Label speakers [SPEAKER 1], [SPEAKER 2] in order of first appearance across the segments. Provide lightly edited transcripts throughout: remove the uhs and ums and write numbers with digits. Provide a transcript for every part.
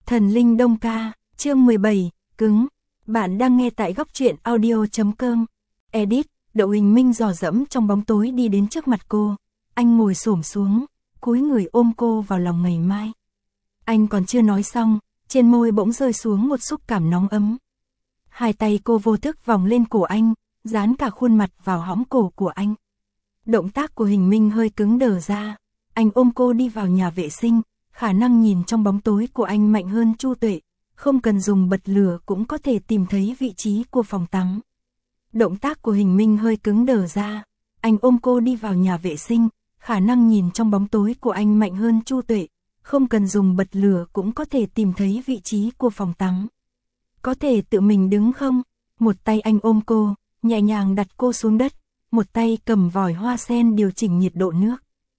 [SPEAKER 1] Thần linh Đông Ca, chương 17, cứng. Bạn đang nghe tại góc truyện audio.com. Edit, Đậu Hình Minh dò dẫm trong bóng tối đi đến trước mặt cô. Anh ngồi xổm xuống, cúi người ôm cô vào lòng ngày mai. Anh còn chưa nói xong, trên môi bỗng rơi xuống một xúc cảm nóng ấm. Hai tay cô vô thức vòng lên cổ anh, dán cả khuôn mặt vào hõm cổ của anh. Động tác của Hình Minh hơi cứng đờ ra. Anh ôm cô đi vào nhà vệ sinh. Khả năng nhìn trong bóng tối của anh mạnh hơn Chu Tuệ, không cần dùng bật lửa cũng có thể tìm thấy vị trí của phòng tắm. Động tác của Hình Minh hơi cứng đờ ra, anh ôm cô đi vào nhà vệ sinh, khả năng nhìn trong bóng tối của anh mạnh hơn Chu Tuệ, không cần dùng bật lửa cũng có thể tìm thấy vị trí của phòng tắm. Có thể tự mình đứng không? Một tay anh ôm cô, nhẹ nhàng đặt cô xuống đất, một tay cầm vòi hoa sen điều chỉnh nhiệt độ nước.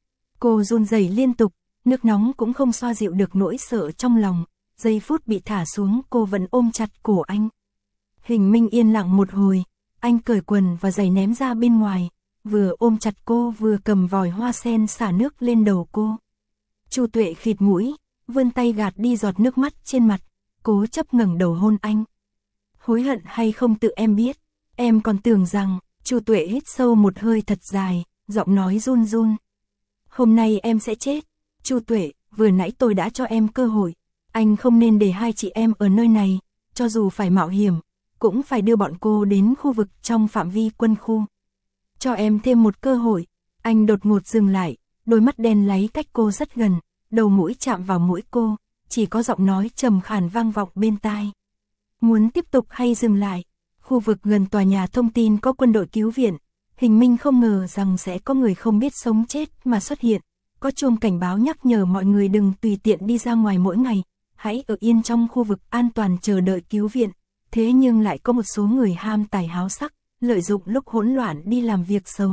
[SPEAKER 1] Cô run rẩy liên tục. Nước nóng cũng không xoa dịu được nỗi sợ trong lòng, giây phút bị thả xuống cô vẫn ôm chặt cổ anh. Hình Minh yên lặng một hồi, anh cởi quần và giày ném ra bên ngoài, vừa ôm chặt cô vừa cầm vòi hoa sen xả nước lên đầu cô. Chu Tuệ khịt mũi, vươn tay gạt đi giọt nước mắt trên mặt, cố chấp ngẩng đầu hôn anh. Hối hận hay không tự em biết, em còn tưởng rằng. Chu Tuệ hít sâu một hơi thật dài, giọng nói run run. Hôm nay em sẽ chết. Chu Tuệ, vừa nãy tôi đã cho em cơ hội, anh không nên để hai chị em ở nơi này, cho dù phải mạo hiểm, cũng phải đưa bọn cô đến khu vực trong phạm vi quân khu. Cho em thêm một cơ hội, anh đột ngột dừng lại, đôi mắt đen láy cách cô rất gần, đầu mũi chạm vào mũi cô, chỉ có giọng nói trầm khàn vang vọng bên tai. Muốn tiếp tục hay dừng lại? Khu vực gần tòa nhà thông tin có quân đội cứu viện, Hình Minh không ngờ rằng sẽ có người không biết sống chết mà xuất hiện. Có chuông cảnh báo nhắc nhở mọi người đừng tùy tiện đi ra ngoài mỗi ngày, hãy ở yên trong khu vực an toàn chờ đợi cứu viện. Thế nhưng lại có một số người ham tài háo sắc, lợi dụng lúc hỗn loạn đi làm việc xấu.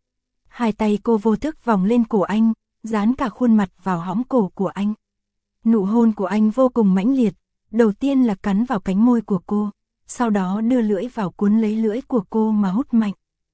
[SPEAKER 1] Hai tay cô vô thức vòng lên cổ anh, dán cả khuôn mặt vào hõm cổ của anh. Nụ hôn của anh vô cùng mãnh liệt, đầu tiên là cắn vào cánh môi của cô, sau đó đưa lưỡi vào cuốn lấy lưỡi của cô mà hút mạnh.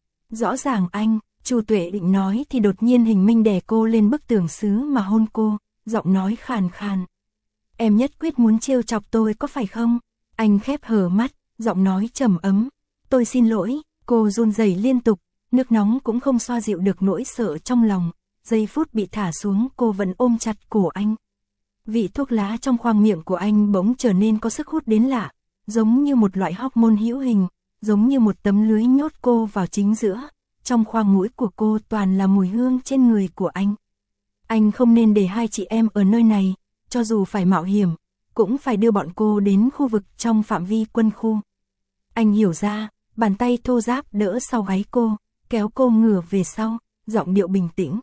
[SPEAKER 1] Rõ ràng anh. Chu Tuệ định nói thì đột nhiên Hình Minh đè cô lên bức tường sứ mà hôn cô, giọng nói khàn khàn. Em nhất quyết muốn trêu chọc tôi có phải không? Anh khép hờ mắt, giọng nói trầm ấm. Tôi xin lỗi, cô run rẩy liên tục, nước nóng cũng không xoa dịu được nỗi sợ trong lòng, giây phút bị thả xuống cô vẫn ôm chặt cổ anh. Vị thuốc lá trong khoang miệng của anh bỗng trở nên có sức hút đến lạ, giống như một loại hormone hữu hình, giống như một tấm lưới nhốt cô vào chính giữa. Trong khoang mũi của cô toàn là mùi hương trên người của anh. Anh không nên để hai chị em ở nơi này, cho dù phải mạo hiểm, cũng phải đưa bọn cô đến khu vực trong phạm vi quân khu. Anh hiểu ra, bàn tay thô ráp đỡ sau gáy cô, kéo cô ngửa về sau, giọng điệu bình tĩnh.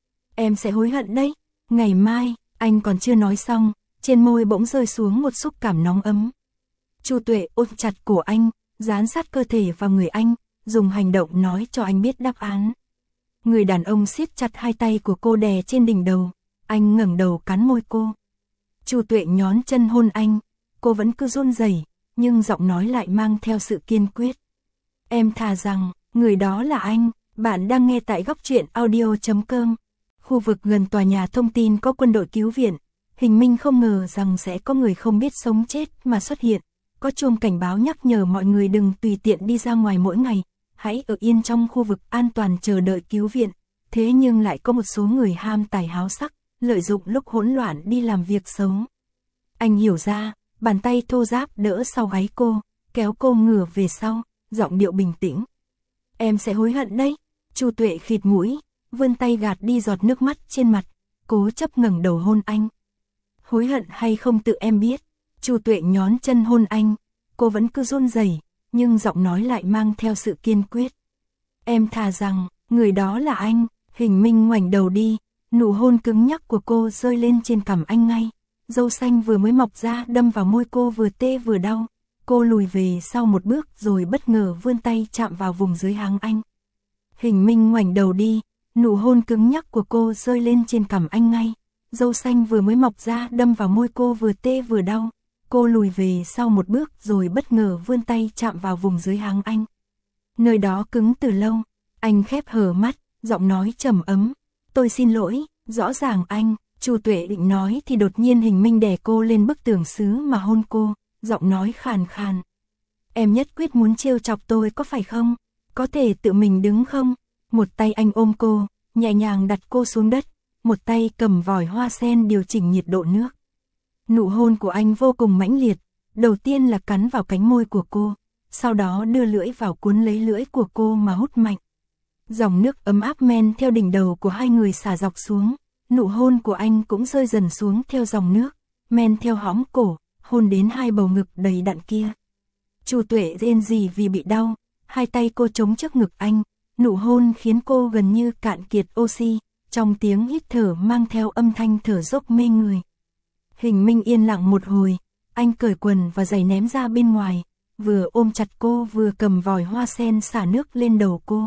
[SPEAKER 1] Em sẽ hối hận đấy, ngày mai. Anh còn chưa nói xong, trên môi bỗng rơi xuống một xúc cảm nóng ấm. Chu Tuệ ôm chặt cổ anh, dán sát cơ thể vào người anh, dùng hành động nói cho anh biết đáp án. Người đàn ông siết chặt hai tay của cô đè trên đỉnh đầu, anh ngẩng đầu cắn môi cô. Chu Tuệ nhón chân hôn anh, cô vẫn cứ run rẩy, nhưng giọng nói lại mang theo sự kiên quyết. Em thà rằng, người đó là anh. Bạn đang nghe tại góc truyện audio.com. Khu vực gần tòa nhà thông tin có quân đội cứu viện, Hình Minh không ngờ rằng sẽ có người không biết sống chết mà xuất hiện. Có chuông cảnh báo nhắc nhở mọi người đừng tùy tiện đi ra ngoài mỗi ngày, hãy ở yên trong khu vực an toàn chờ đợi cứu viện. Thế nhưng lại có một số người ham tài háo sắc, lợi dụng lúc hỗn loạn đi làm việc xấu. Anh hiểu ra, bàn tay thô ráp đỡ sau gáy cô, kéo cô ngửa về sau, giọng điệu bình tĩnh. Em sẽ hối hận đấy. Chu Tuệ khịt mũi, vươn tay gạt đi giọt nước mắt trên mặt, cố chấp ngẩng đầu hôn anh. Hối hận hay không tự em biết. Chu Tuệ nhón chân hôn anh, cô vẫn cứ run rẩy, nhưng giọng nói lại mang theo sự kiên quyết. Em thà rằng, người đó là anh. Hình Minh ngoảnh đầu đi, nụ hôn cứng nhắc của cô rơi lên trên cằm anh ngay. Râu xanh vừa mới mọc ra đâm vào môi cô vừa tê vừa đau. Cô lùi về sau một bước rồi bất ngờ vươn tay chạm vào vùng dưới háng anh. Hình Minh ngoảnh đầu đi, nụ hôn cứng nhắc của cô rơi lên trên cằm anh ngay. Râu xanh vừa mới mọc ra đâm vào môi cô vừa tê vừa đau. Cô lùi về sau một bước rồi bất ngờ vươn tay chạm vào vùng dưới háng anh. Nơi đó cứng từ lâu, anh khép hờ mắt, giọng nói trầm ấm. Tôi xin lỗi, rõ ràng anh. Chu Tuệ định nói thì đột nhiên Hình Minh đè cô lên bức tường sứ mà hôn cô, giọng nói khàn khàn. Em nhất quyết muốn trêu chọc tôi có phải không? Có thể tự mình đứng không? Một tay anh ôm cô, nhẹ nhàng đặt cô xuống đất, một tay cầm vòi hoa sen điều chỉnh nhiệt độ nước. Nụ hôn của anh vô cùng mãnh liệt, đầu tiên là cắn vào cánh môi của cô, sau đó đưa lưỡi vào cuốn lấy lưỡi của cô mà hút mạnh. Dòng nước ấm áp men theo đỉnh đầu của hai người xả dọc xuống, nụ hôn của anh cũng rơi dần xuống theo dòng nước, men theo hõm cổ, hôn đến hai bầu ngực đầy đặn kia. Chu Tuệ rên rỉ vì bị đau, hai tay cô chống trước ngực anh, nụ hôn khiến cô gần như cạn kiệt oxy, trong tiếng hít thở mang theo âm thanh thở dốc mê người. Hình Minh yên lặng một hồi, anh cởi quần và giày ném ra bên ngoài, vừa ôm chặt cô vừa cầm vòi hoa sen xả nước lên đầu cô.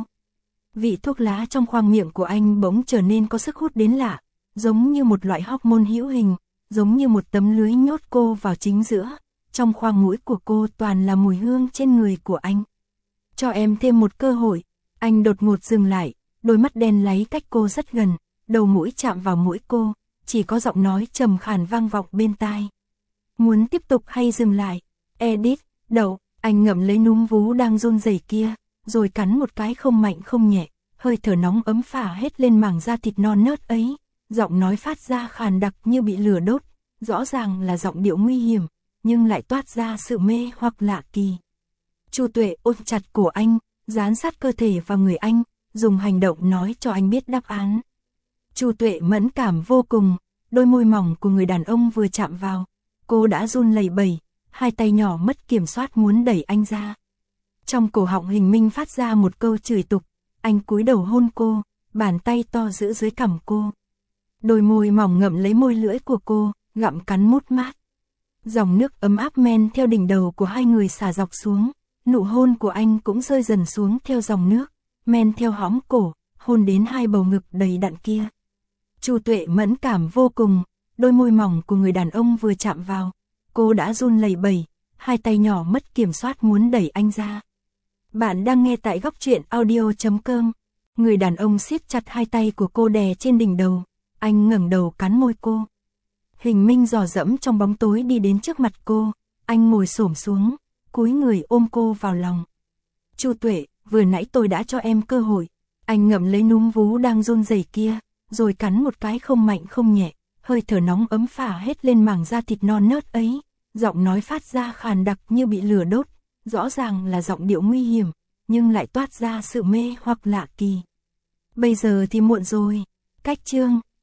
[SPEAKER 1] Vị thuốc lá trong khoang miệng của anh bỗng trở nên có sức hút đến lạ, giống như một loại hormone hữu hình, giống như một tấm lưới nhốt cô vào chính giữa. Trong khoang mũi của cô toàn là mùi hương trên người của anh. Cho em thêm một cơ hội. Anh đột ngột dừng lại, đôi mắt đen láy cách cô rất gần, đầu mũi chạm vào mũi cô, chỉ có giọng nói trầm khàn vang vọng bên tai. Muốn tiếp tục hay dừng lại? Edith, đậu, anh ngậm lấy núm vú đang run rẩy kia, rồi cắn một cái không mạnh không nhẹ, hơi thở nóng ấm phả hết lên mảng da thịt non nớt ấy, giọng nói phát ra khàn đặc như bị lửa đốt, rõ ràng là giọng điệu nguy hiểm, nhưng lại toát ra sự mê hoặc lạ kỳ. Chu Tuệ ôm chặt cổ anh, dán sát cơ thể vào người anh, dùng hành động nói cho anh biết đáp án. Chu Tuệ mẫn cảm vô cùng, đôi môi mỏng của người đàn ông vừa chạm vào, cô đã run lẩy bẩy, hai tay nhỏ mất kiểm soát muốn đẩy anh ra. Trong cổ họng Hình Minh phát ra một câu chửi tục, anh cúi đầu hôn cô, bàn tay to giữ dưới cằm cô. Đôi môi mỏng ngậm lấy môi lưỡi của cô, gặm cắn mút mát. Dòng nước ấm áp men theo đỉnh đầu của hai người xả dọc xuống, nụ hôn của anh cũng rơi dần xuống theo dòng nước, men theo hõm cổ, hôn đến hai bầu ngực đầy đặn kia. Chu Tuệ mẫn cảm vô cùng, đôi môi mỏng của người đàn ông vừa chạm vào, cô đã run lẩy bẩy, hai tay nhỏ mất kiểm soát muốn đẩy anh ra. Bạn đang nghe tại Góc Truyện Audio.com. Người đàn ông siết chặt hai tay của cô đè trên đỉnh đầu, anh ngẩng đầu cắn môi cô. Hình Minh dò dẫm trong bóng tối đi đến trước mặt cô, anh ngồi xổm xuống, cúi người ôm cô vào lòng. Chu Tuệ, vừa nãy tôi đã cho em cơ hội. Anh ngậm lấy núm vú đang run rẩy kia, rồi cắn một cái không mạnh không nhẹ, hơi thở nóng ấm phả hết lên mảng da thịt non nớt ấy, giọng nói phát ra khàn đặc như bị lửa đốt, rõ ràng là giọng điệu nguy hiểm, nhưng lại toát ra sự mê hoặc lạ kỳ. Bây giờ thì muộn rồi, cách chương